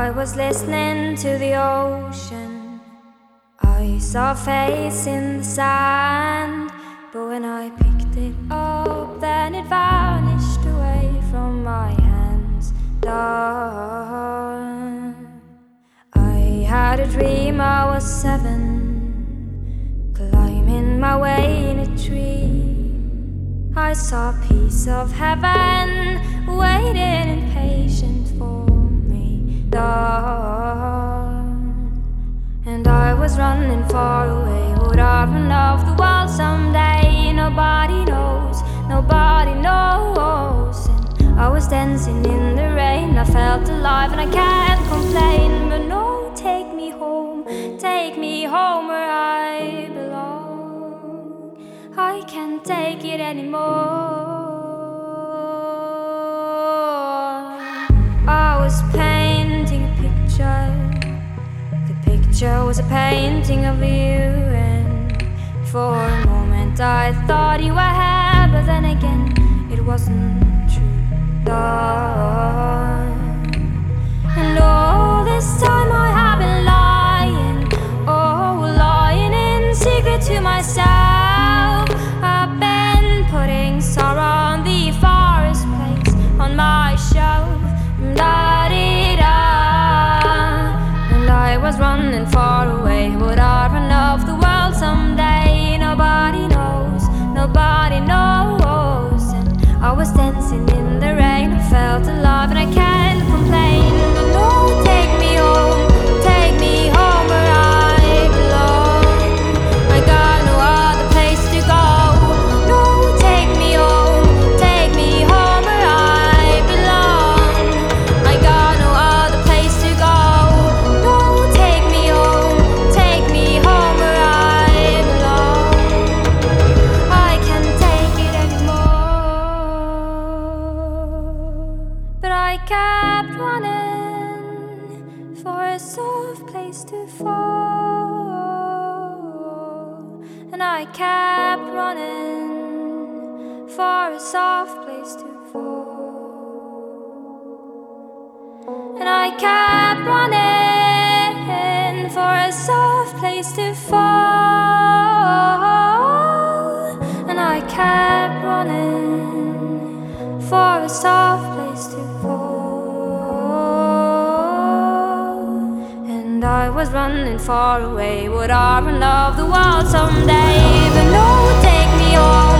I was listening to the ocean. I saw a face in the sand, but when I picked it up, then it vanished away from my hands. Done. I had a dream I was 7, climbing my way in a tree. I saw a piece of heaven waiting impatient for me. Done. And I was running far away. Would I run off the wall someday? Nobody knows, nobody knows. And I was dancing in the rain. I felt alive and I can't complain. But no, take me home where I belong. I can't take it anymore. I was painting a picture. The picture was a painting of you, and for a moment I thought you were here, but then again it wasn't true. Done. And all this time I have been lying, lying in secret to myself. I've been putting sorrow on the forest place on my shelf. Da-dee-da. And I was running far away. Would I run off the world someday? Nobody knows, nobody knows. And I was dancing in the rain. I felt alive and I can't complain. But no, take me home where I belong. I got no other place to go. No, take me home where I belong. I got no other place to go. No, take me home where I belong. I can't take it anymore. But I kept running for a soft place to fall. And I kept running for a soft place to fall. And I kept running for a soft place to fall. And I kept running for a soft place to fall. And I was running far away. Would I run off the world someday? But no, take me home